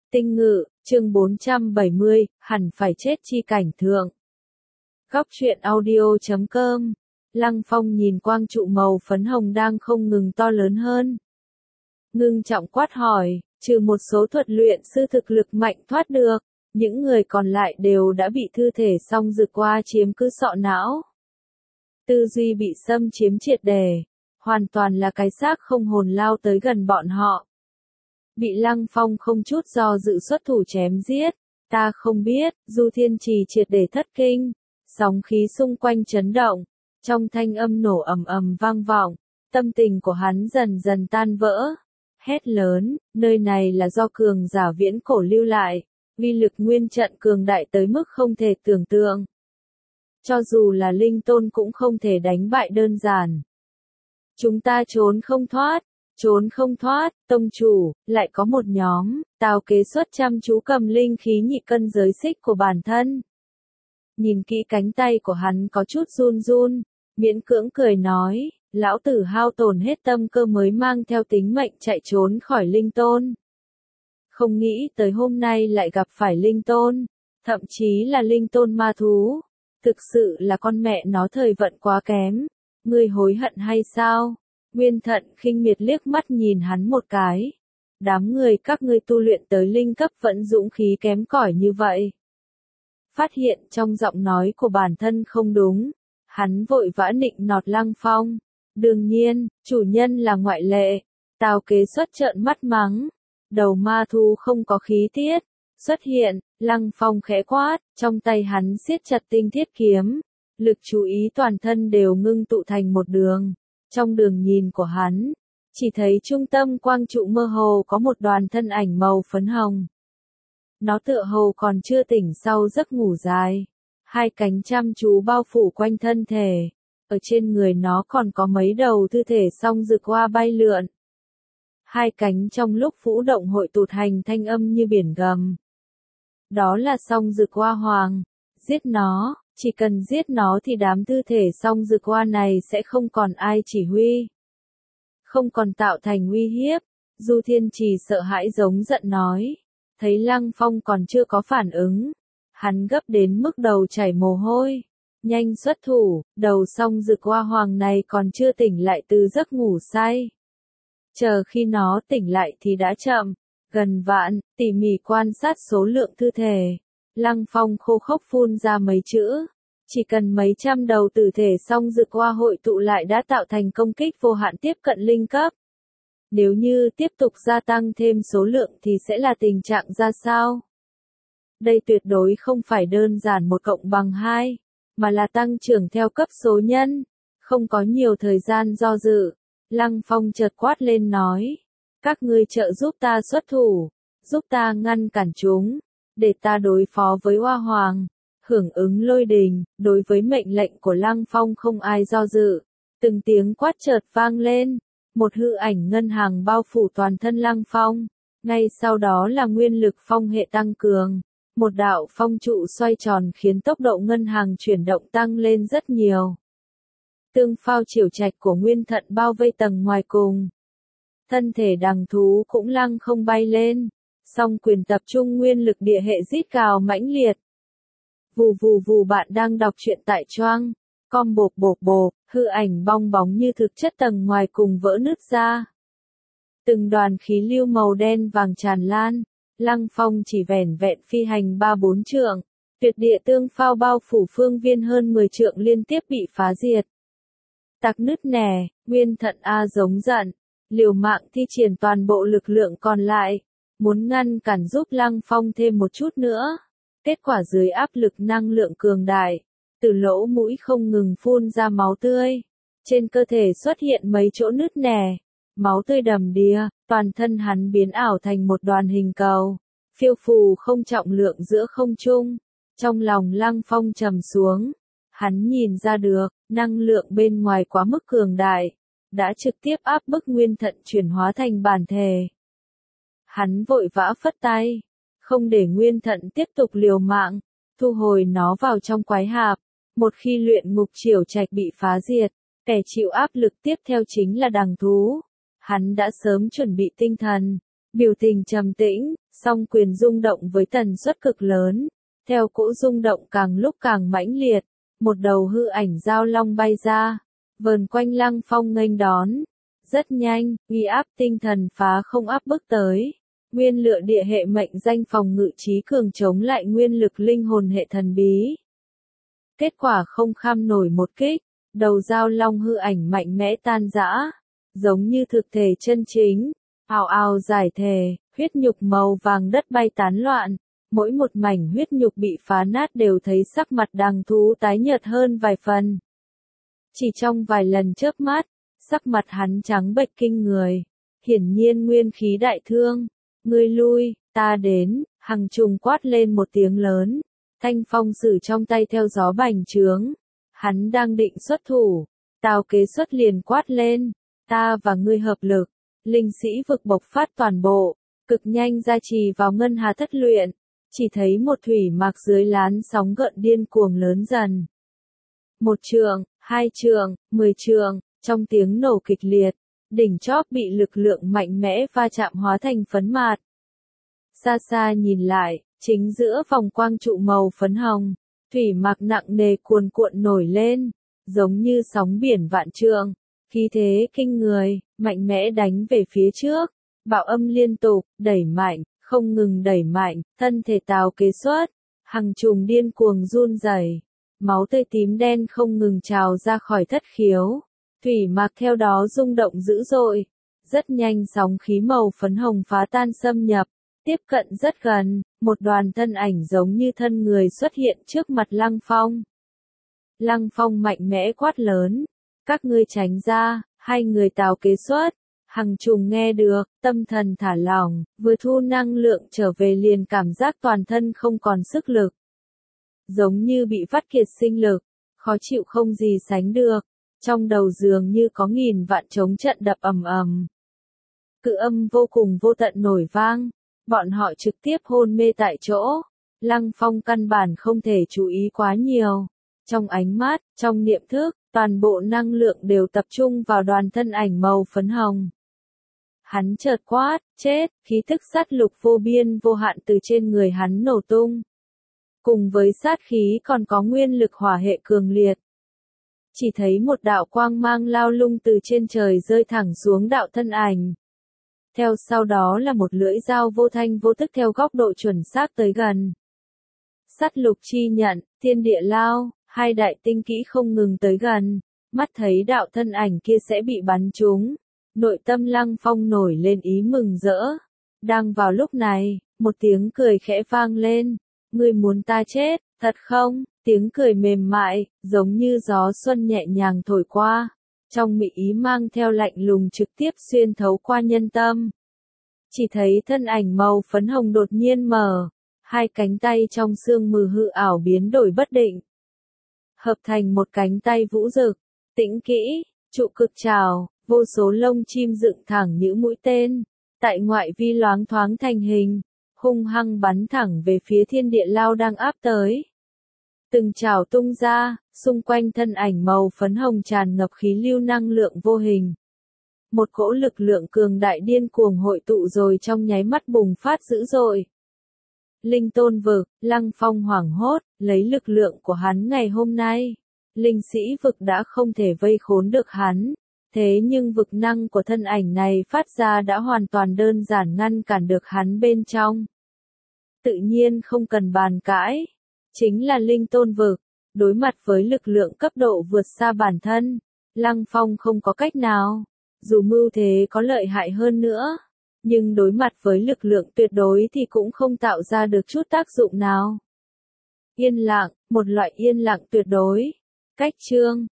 Tinh Ngự, chương 470, hẳn phải chết chi cảnh thượng. Góc truyện audio.com. Lăng Phong nhìn quang trụ màu phấn hồng đang không ngừng to lớn hơn. Ngưng trọng quát hỏi, trừ một số thuật luyện sư thực lực mạnh thoát được, những người còn lại đều đã bị thư thể song dược qua chiếm cứ sọ não. Tư duy bị xâm chiếm triệt để, hoàn toàn là cái xác không hồn lao tới gần bọn họ. Bị Lăng Phong không chút do dự xuất thủ chém giết, ta không biết, Du Thiên Trì triệt để thất kinh, sóng khí xung quanh chấn động, trong thanh âm nổ ầm ầm vang vọng, tâm tình của hắn dần dần tan vỡ, hét lớn, nơi này là do cường giả viễn cổ lưu lại, uy lực nguyên trận cường đại tới mức không thể tưởng tượng. Cho dù là linh tôn cũng không thể đánh bại đơn giản. Chúng ta trốn không thoát, tông chủ, lại có một nhóm, Tào Kế Xuất chăm chú cầm linh khí nhị cân giới xích của bản thân. Nhìn kỹ cánh tay của hắn có chút run run, miễn cưỡng cười nói, lão tử hao tổn hết tâm cơ mới mang theo tính mệnh chạy trốn khỏi linh tôn. Không nghĩ tới hôm nay lại gặp phải linh tôn, thậm chí là linh tôn ma thú. Thực sự là con mẹ nó thời vận quá kém, ngươi hối hận hay sao? Nguyên Thận khinh miệt liếc mắt nhìn hắn một cái. Đám người các ngươi tu luyện tới linh cấp vẫn dũng khí kém cỏi như vậy. Phát hiện trong giọng nói của bản thân không đúng, hắn vội vã nịnh nọt Lăng Phong. Đương nhiên, chủ nhân là ngoại lệ. Tào Kế Xuất trợn mắt mắng. Đầu ma thu không có khí tiết. Xuất hiện, Lăng Phong khẽ quát, trong tay hắn siết chặt tinh thiết kiếm. Lực chú ý toàn thân đều ngưng tụ thành một đường. Trong đường nhìn của hắn, chỉ thấy trung tâm quang trụ mơ hồ có một đoàn thân ảnh màu phấn hồng. Nó tựa hồ còn chưa tỉnh sau giấc ngủ dài. Hai cánh chăm chú bao phủ quanh thân thể. Ở trên người nó còn có mấy đầu thư thể song dược hoa bay lượn. Hai cánh trong lúc vũ động hội tụ thành thanh âm như biển gầm. Đó là song dược hoa hoàng. Giết nó, chỉ cần giết nó thì đám thư thể song dược hoa này sẽ không còn ai chỉ huy. Không còn tạo thành uy hiếp. Du Thiên Trì sợ hãi giống giận nói. Thấy Lăng Phong còn chưa có phản ứng. Hắn gấp đến mức đầu chảy mồ hôi. Nhanh xuất thủ, đầu song dược hoa hoàng này còn chưa tỉnh lại từ giấc ngủ say. Chờ khi nó tỉnh lại thì đã chậm. Gần vạn, tỉ mỉ quan sát số lượng thư thể. Lăng Phong khô khốc phun ra mấy chữ. Chỉ cần mấy trăm đầu tử thể song dược hoa hội tụ lại đã tạo thành công kích vô hạn tiếp cận linh cấp. Nếu như tiếp tục gia tăng thêm số lượng thì sẽ là tình trạng ra sao? Đây tuyệt đối không phải đơn giản 1+2, mà là tăng trưởng theo cấp số nhân. Không có nhiều thời gian do dự. Lăng Phong chợt quát lên nói. Các ngươi trợ giúp ta xuất thủ, giúp ta ngăn cản chúng, để ta đối phó với Hoa Hoàng. Hưởng ứng lôi đình, đối với mệnh lệnh của Lăng Phong không ai do dự. Từng tiếng quát chợt vang lên, một hư ảnh ngân hàng bao phủ toàn thân Lăng Phong. Ngay sau đó là nguyên lực phong hệ tăng cường. Một đạo phong trụ xoay tròn khiến tốc độ ngân hàng chuyển động tăng lên rất nhiều. Tương phao chiều trạch của Nguyên Thận bao vây tầng ngoài cùng. Thân thể đằng thú cũng lăng không bay lên. Song quyền tập trung nguyên lực địa hệ rít gào mãnh liệt. Vù vù vù, bạn đang đọc truyện tại Choang. Com bộp bộp bộp, hư ảnh bong bóng như thực chất tầng ngoài cùng vỡ nứt ra. Từng đoàn khí lưu màu đen vàng tràn lan. Lăng Phong chỉ vẻn vẹn phi hành 3-4 trượng. Tuyệt địa tương phao bao phủ phương viên hơn 10 trượng liên tiếp bị phá diệt. Tạc nứt nẻ, Nguyên Thận A giống giận. Liều mạng thi triển toàn bộ lực lượng còn lại. Muốn ngăn cản giúp Lăng Phong thêm một chút nữa. Kết quả dưới áp lực năng lượng cường đại. Từ lỗ mũi không ngừng phun ra máu tươi. Trên cơ thể xuất hiện mấy chỗ nứt nẻ. Máu tươi đầm đìa, toàn thân hắn biến ảo thành một đoàn hình cầu. Phiêu phù không trọng lượng giữa không trung. Trong lòng Lăng Phong trầm xuống. Hắn nhìn ra được, năng lượng bên ngoài quá mức cường đại. Đã trực tiếp áp bức Nguyên Thận chuyển hóa thành bản thể. Hắn vội vã phất tay. Không để Nguyên Thận tiếp tục liều mạng. Thu hồi nó vào trong quái hạp. Một khi luyện ngục chiều trạch bị phá diệt. Kẻ chịu áp lực tiếp theo chính là đằng thú. Hắn đã sớm chuẩn bị tinh thần. Biểu tình trầm tĩnh, song quyền rung động với tần suất cực lớn. Theo cỗ rung động càng lúc càng mãnh liệt, một đầu hư ảnh giao long bay ra, vờn quanh Lăng Phong nghênh đón. Rất nhanh, uy áp tinh thần phá không áp bức tới. Nguyên lựa địa hệ mệnh danh phòng ngự trí cường chống lại nguyên lực linh hồn hệ thần bí. Kết quả không kham nổi một kích, đầu giao long hư ảnh mạnh mẽ tan rã, giống như thực thể chân chính, ào ào giải thể, huyết nhục màu vàng đất bay tán loạn, mỗi một mảnh huyết nhục bị phá nát đều thấy sắc mặt đằng thú tái nhợt hơn vài phần. Chỉ trong vài lần chớp mắt, sắc mặt hắn trắng bệch kinh người, hiển nhiên nguyên khí đại thương. Ngươi lui, ta đến, Hằng Trùng quát lên một tiếng lớn, thanh phong sử trong tay theo gió bành trướng. Hắn đang định xuất thủ, Tào Kế Xuất liền quát lên, ta và ngươi hợp lực, linh sĩ vực bộc phát toàn bộ, cực nhanh gia trì vào ngân hà thất luyện, chỉ thấy một thủy mạc dưới lán sóng gợn điên cuồng lớn dần. 1 trượng, 2 trượng, 10 trượng, trong tiếng nổ kịch liệt, đỉnh chóp bị lực lượng mạnh mẽ va chạm hóa thành phấn mạt. Xa xa nhìn lại, chính giữa vòng quang trụ màu phấn hồng, thủy mạc nặng nề cuồn cuộn nổi lên, giống như sóng biển vạn trượng, khí thế kinh người, mạnh mẽ đánh về phía trước, bạo âm liên tục, đẩy mạnh, không ngừng đẩy mạnh, thân thể Tào Kế Xuất, Hằng Trùng điên cuồng run rẩy, máu tươi tím đen không ngừng trào ra khỏi thất khiếu, thủy mạc theo đó rung động dữ dội, rất nhanh sóng khí màu phấn hồng phá tan xâm nhập, tiếp cận rất gần, một đoàn thân ảnh giống như thân người xuất hiện trước mặt Lăng Phong. Lăng Phong mạnh mẽ quát lớn, các ngươi tránh ra, hai người Tào Kế Xuất. Hằng Trùng nghe được, tâm thần thả lỏng, vừa thu năng lượng trở về liền cảm giác toàn thân không còn sức lực. Giống như bị vắt kiệt sinh lực, khó chịu không gì sánh được, trong đầu dường như có nghìn vạn trống trận đập ầm ầm. Cự âm vô cùng vô tận nổi vang, bọn họ trực tiếp hôn mê tại chỗ. Lăng Phong căn bản không thể chú ý quá nhiều. Trong ánh mắt, trong niệm thức, toàn bộ năng lượng đều tập trung vào đoàn thân ảnh màu phấn hồng. Hắn chợt quát, chết, khí thức sát lục vô biên vô hạn từ trên người hắn nổ tung. Cùng với sát khí còn có nguyên lực hỏa hệ cường liệt. Chỉ thấy một đạo quang mang lao lung từ trên trời rơi thẳng xuống đạo thân ảnh. Theo sau đó là một lưỡi dao vô thanh vô tức theo góc độ chuẩn xác tới gần. Sát lục chi nhận, thiên địa lao, hai đại tinh kỹ không ngừng tới gần, mắt thấy đạo thân ảnh kia sẽ bị bắn trúng. Nội tâm Lăng Phong nổi lên ý mừng rỡ. Đang vào lúc này, một tiếng cười khẽ vang lên. Ngươi muốn ta chết, thật không? Tiếng cười mềm mại, giống như gió xuân nhẹ nhàng thổi qua. Trong mị ý mang theo lạnh lùng trực tiếp xuyên thấu qua nhân tâm. Chỉ thấy thân ảnh màu phấn hồng đột nhiên mở. Hai cánh tay trong sương mù hư ảo biến đổi bất định. Hợp thành một cánh tay vũ dực, tĩnh kỹ, trụ cực trảo. Vô số lông chim dựng thẳng như mũi tên, tại ngoại vi loáng thoáng thành hình, hung hăng bắn thẳng về phía thiên địa lao đang áp tới. Từng trảo tung ra, xung quanh thân ảnh màu phấn hồng tràn ngập khí lưu năng lượng vô hình. Một cỗ lực lượng cường đại điên cuồng hội tụ rồi trong nháy mắt bùng phát dữ dội. Linh tôn vực, Lăng Phong hoảng hốt, lấy lực lượng của hắn ngày hôm nay. Linh sĩ vực đã không thể vây khốn được hắn. Thế nhưng vực năng của thân ảnh này phát ra đã hoàn toàn đơn giản ngăn cản được hắn bên trong. Tự nhiên không cần bàn cãi. Chính là linh tôn vực. Đối mặt với lực lượng cấp độ vượt xa bản thân, Lăng Phong không có cách nào. Dù mưu thế có lợi hại hơn nữa, nhưng đối mặt với lực lượng tuyệt đối thì cũng không tạo ra được chút tác dụng nào. Yên lặng, một loại yên lặng tuyệt đối. Cách chương